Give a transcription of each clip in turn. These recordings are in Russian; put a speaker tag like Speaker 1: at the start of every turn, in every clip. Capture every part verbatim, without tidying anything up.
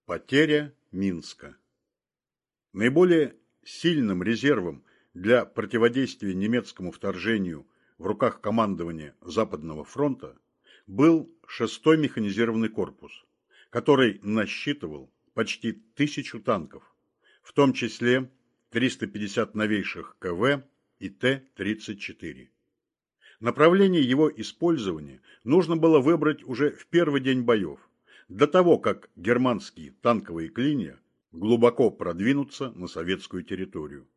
Speaker 1: Потеря Минска. Наиболее сильным резервом для противодействия немецкому вторжению в руках командования Западного фронта был шестой механизированный корпус, который насчитывал почти тысячу танков, в том числе триста пятьдесят новейших ка вэ и Т тридцать четыре. Направление его использования нужно было выбрать уже в первый день боев, до того, как германские танковые клинья глубоко продвинутся на советскую территорию.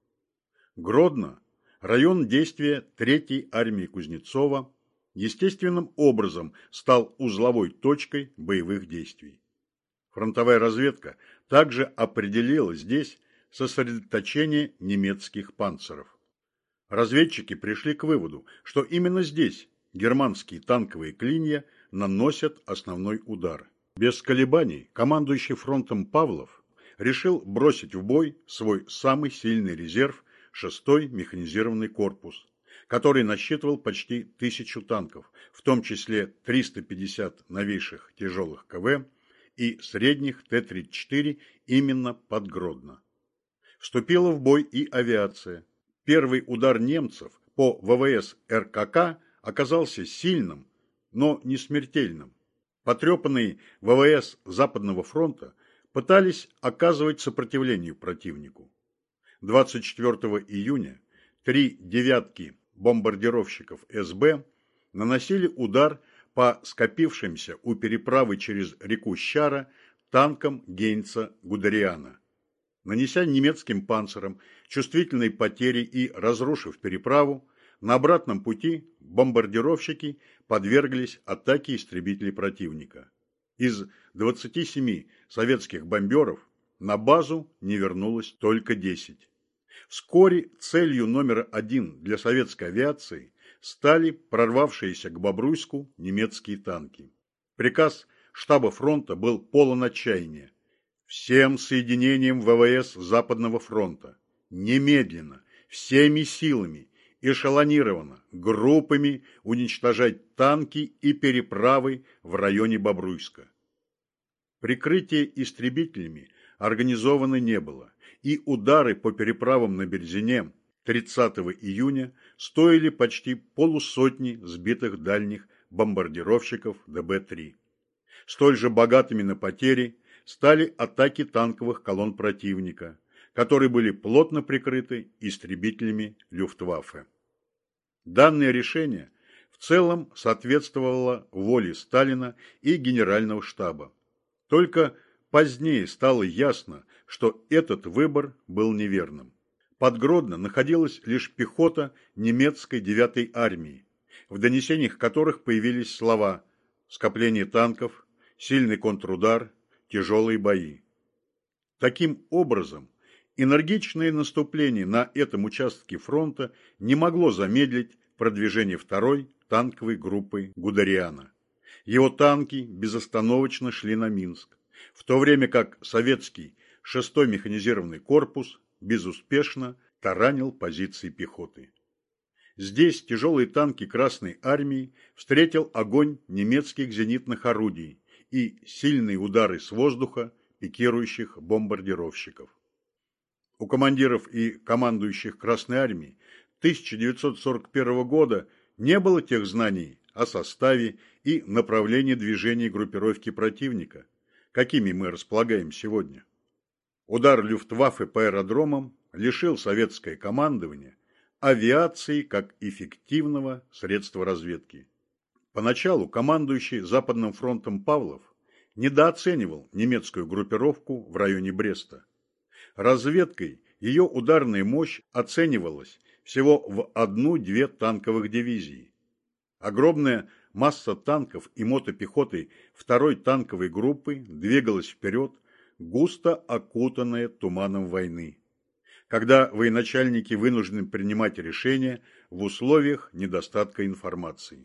Speaker 1: Гродно, район действия третьей армии Кузнецова, естественным образом стал узловой точкой боевых действий. Фронтовая разведка также определила здесь сосредоточение немецких панцеров. Разведчики пришли к выводу, что именно здесь германские танковые клинья наносят основной удар. Без колебаний командующий фронтом Павлов решил бросить в бой свой самый сильный резерв шестой механизированный корпус, который насчитывал почти тысячу танков, в том числе триста пятьдесят новейших тяжелых ка вэ и средних Т тридцать четыре именно под Гродно. Вступила в бой и авиация. Первый удар немцев по вэ вэ эс эр ка ка оказался сильным, но не смертельным. Потрепанные вэ вэ эс Западного фронта пытались оказывать сопротивление противнику. двадцать четвёртого июня три девятки бомбардировщиков эс бэ наносили удар по скопившимся у переправы через реку Щара танкам Гейнца-Гудериана. Нанеся немецким панцирам чувствительные потери и разрушив переправу, на обратном пути бомбардировщики подверглись атаке истребителей противника. Из двадцати семи советских бомберов на базу не вернулось только десять. Вскоре целью номер один для советской авиации стали прорвавшиеся к Бобруйску немецкие танки. Приказ штаба фронта был полон отчаяния. Всем соединениям вэ вэ эс Западного фронта немедленно, всеми силами, эшелонированно, группами уничтожать танки и переправы в районе Бобруйска. Прикрытие истребителями организовано не было, и удары по переправам на Березине тридцатого июня стоили почти полусотни сбитых дальних бомбардировщиков дэ бэ три. Столь же богатыми на потери стали атаки танковых колонн противника, которые были плотно прикрыты истребителями Люфтваффе. Данное решение в целом соответствовало воле Сталина и Генерального штаба. Только позднее стало ясно, что этот выбор был неверным. Под Гродно находилась лишь пехота немецкой девятой армии, в донесениях которых появились слова «скопление танков», «сильный контрудар», «тяжелые бои». Таким образом, энергичное наступление на этом участке фронта не могло замедлить продвижение второй танковой группы Гудериана. Его танки безостановочно шли на Минск, в то время как советский шестой механизированный корпус безуспешно таранил позиции пехоты. Здесь тяжелые танки Красной армии встретил огонь немецких зенитных орудий и сильные удары с воздуха пикирующих бомбардировщиков. У командиров и командующих Красной армии тысяча девятьсот сорок первого года не было тех знаний о составе и направлении движения группировки противника, какими мы располагаем сегодня. Удар Люфтваффе по аэродромам лишил советское командование авиации как эффективного средства разведки. Поначалу командующий Западным фронтом Павлов недооценивал немецкую группировку в районе Бреста. Разведкой ее ударная мощь оценивалась всего в одну-две танковых дивизии. Огромная масса танков и мотопехоты второй танковой группы двигалась вперед, густо окутанная туманом войны, когда военачальники вынуждены принимать решения в условиях недостатка информации.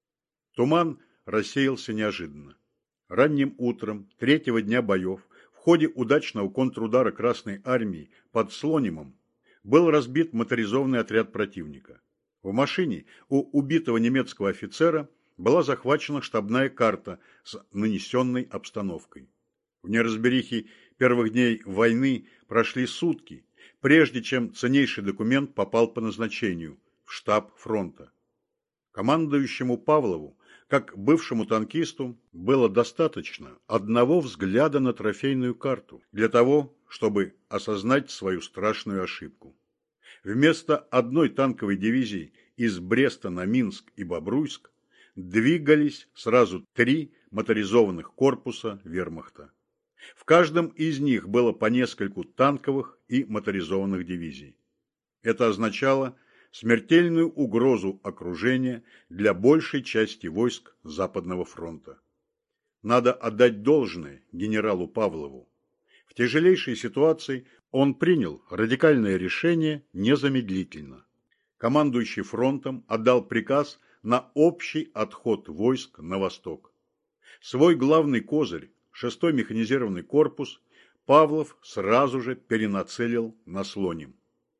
Speaker 1: Туман рассеялся неожиданно. Ранним утром третьего дня боев в ходе удачного контрудара Красной армии под Слонимом был разбит моторизованный отряд противника. В машине у убитого немецкого офицера была захвачена штабная карта с нанесенной обстановкой. В неразберихе первых дней войны прошли сутки, прежде чем ценнейший документ попал по назначению в штаб фронта. Командующему Павлову, как бывшему танкисту, было достаточно одного взгляда на трофейную карту для того, чтобы осознать свою страшную ошибку. Вместо одной танковой дивизии из Бреста на Минск и Бобруйск двигались сразу три моторизованных корпуса вермахта. В каждом из них было по нескольку танковых и моторизованных дивизий. Это означало смертельную угрозу окружения для большей части войск Западного фронта. Надо отдать должное генералу Павлову. В тяжелейшей ситуации он принял радикальное решение незамедлительно. Командующий фронтом отдал приказ на общий отход войск на восток. Свой главный козырь, шестой механизированный корпус, Павлов сразу же перенацелил на Слоним.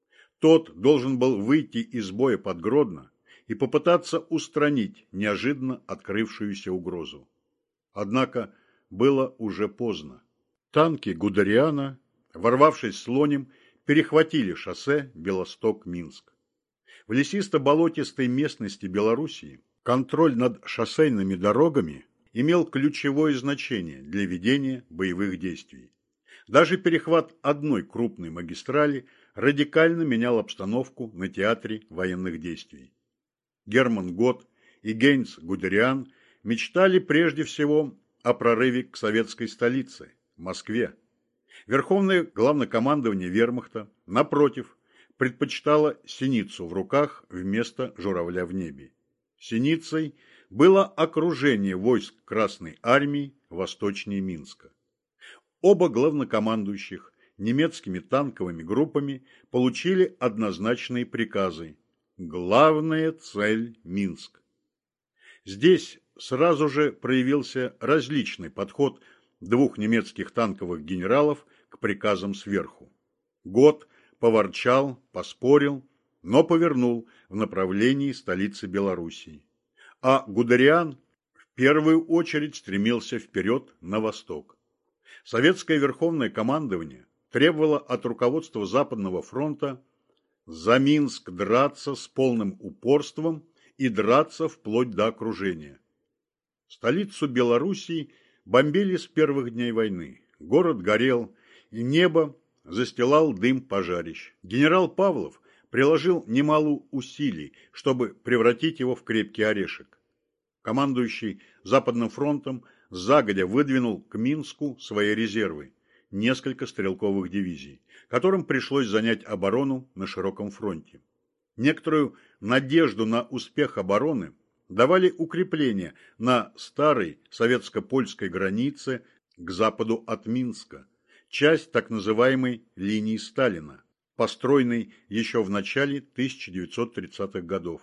Speaker 1: Тот должен был выйти из боя под Гродно и попытаться устранить неожиданно открывшуюся угрозу. Однако было уже поздно. Танки Гудериана, ворвавшись в Слоним, перехватили шоссе Белосток-Минск. В лесисто-болотистой местности Белоруссии контроль над шоссейными дорогами имел ключевое значение для ведения боевых действий. Даже перехват одной крупной магистрали радикально менял обстановку на театре военных действий. Герман Гот и Гейнц Гудериан мечтали прежде всего о прорыве к советской столице – Москве. Верховное главнокомандование вермахта, напротив, предпочитало синицу в руках вместо журавля в небе. Синицей было окружение войск Красной армии восточнее Минска. Оба главнокомандующих немецкими танковыми группами получили однозначные приказы. Главная цель – Минск. Здесь сразу же проявился различный подход двух немецких танковых генералов к приказам сверху. Гот поворчал, поспорил, но повернул в направлении столицы Белоруссии. А Гудериан в первую очередь стремился вперед на восток. Советское верховное командование требовало от руководства Западного фронта за Минск драться с полным упорством и драться вплоть до окружения. Столицу Белоруссии бомбили с первых дней войны. Город горел, и небо застилал дым пожарищ. Генерал Павлов приложил немало усилий, чтобы превратить его в крепкий орешек. Командующий Западным фронтом загодя выдвинул к Минску свои резервы, несколько стрелковых дивизий, которым пришлось занять оборону на широком фронте. Некоторую надежду на успех обороны давали укрепления на старой советско-польской границе к западу от Минска, часть так называемой линии Сталина, построенной еще в начале тысяча девятьсот тридцатых годов.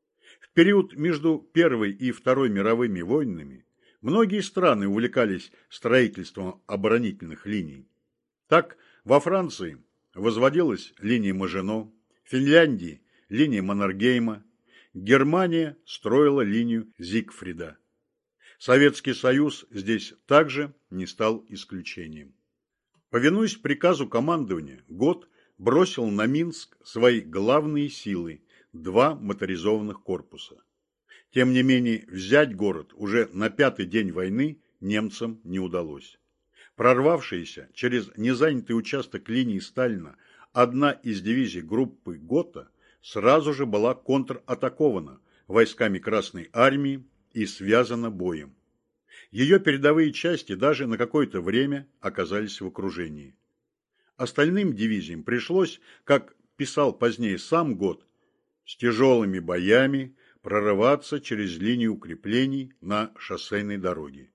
Speaker 1: В период между Первой и Второй мировыми войнами многие страны увлекались строительством оборонительных линий. Так, во Франции возводилась линия Мажино, в Финляндии – линия Маннергейма, Германия строила линию Зигфрида. Советский Союз здесь также не стал исключением. Повинуясь приказу командования, Гот бросил на Минск свои главные силы – два моторизованных корпуса. Тем не менее, взять город уже на пятый день войны немцам не удалось. Прорвавшаяся через незанятый участок линии Сталина одна из дивизий группы Гота сразу же была контратакована войсками Красной армии и связана боем. Ее передовые части даже на какое-то время оказались в окружении. Остальным дивизиям пришлось, как писал позднее сам Гот, с тяжелыми боями прорываться через линию укреплений на шоссейной дороге.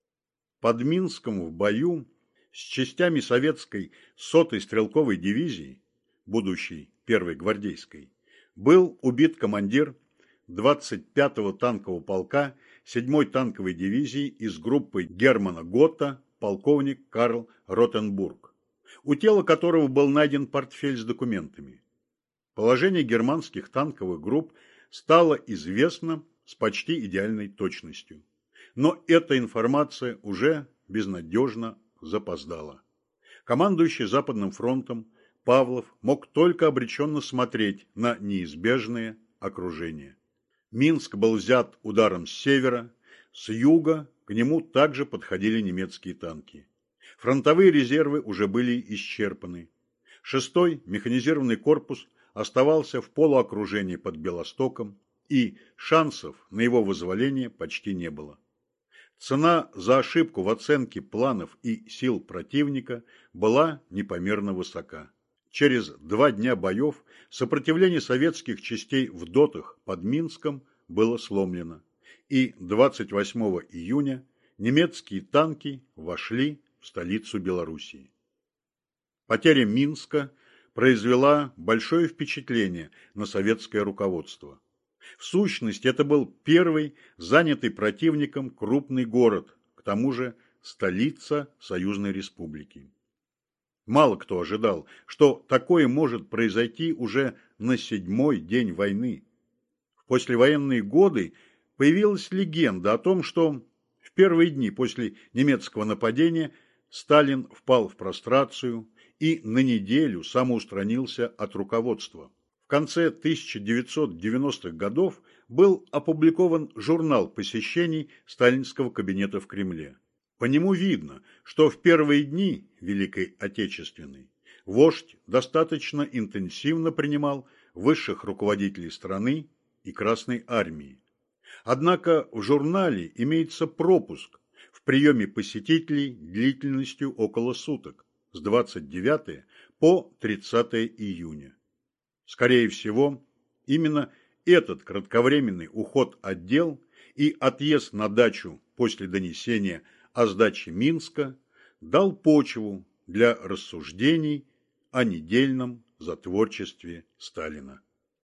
Speaker 1: Под Минском в бою с частями советской сотой стрелковой дивизии, будущей первой гвардейской, был убит командир двадцать пятого танкового полка седьмой танковой дивизии из группы Германа Готта полковник Карл Ротенбург, у тела которого был найден портфель с документами. Положение германских танковых групп стало известно с почти идеальной точностью. Но эта информация уже безнадежно запоздало. Командующий Западным фронтом Павлов мог только обреченно смотреть на неизбежное окружение. Минск был взят ударом с севера, с юга к нему также подходили немецкие танки. Фронтовые резервы уже были исчерпаны. Шестой механизированный корпус оставался в полуокружении под Белостоком, и шансов на его вызволение почти не было. Цена за ошибку в оценке планов и сил противника была непомерно высока. Через два дня боев сопротивление советских частей в дотах под Минском было сломлено, и двадцать восьмого июня немецкие танки вошли в столицу Белоруссии. Потеря Минска произвела большое впечатление на советское руководство. В сущности, это был первый занятый противником крупный город, к тому же столица Союзной Республики. Мало кто ожидал, что такое может произойти уже на седьмой день войны. В послевоенные годы появилась легенда о том, что в первые дни после немецкого нападения Сталин впал в прострацию и на неделю самоустранился от руководства. В конце тысяча девятьсот девяностых годов был опубликован журнал посещений сталинского кабинета в Кремле. По нему видно, что в первые дни Великой Отечественной вождь достаточно интенсивно принимал высших руководителей страны и Красной Армии. Однако в журнале имеется пропуск в приеме посетителей длительностью около суток с двадцать девятого по тридцатое июня. Скорее всего, именно этот кратковременный уход от дел и отъезд на дачу после донесения о сдаче Минска дал почву для рассуждений о недельном затворчестве Сталина.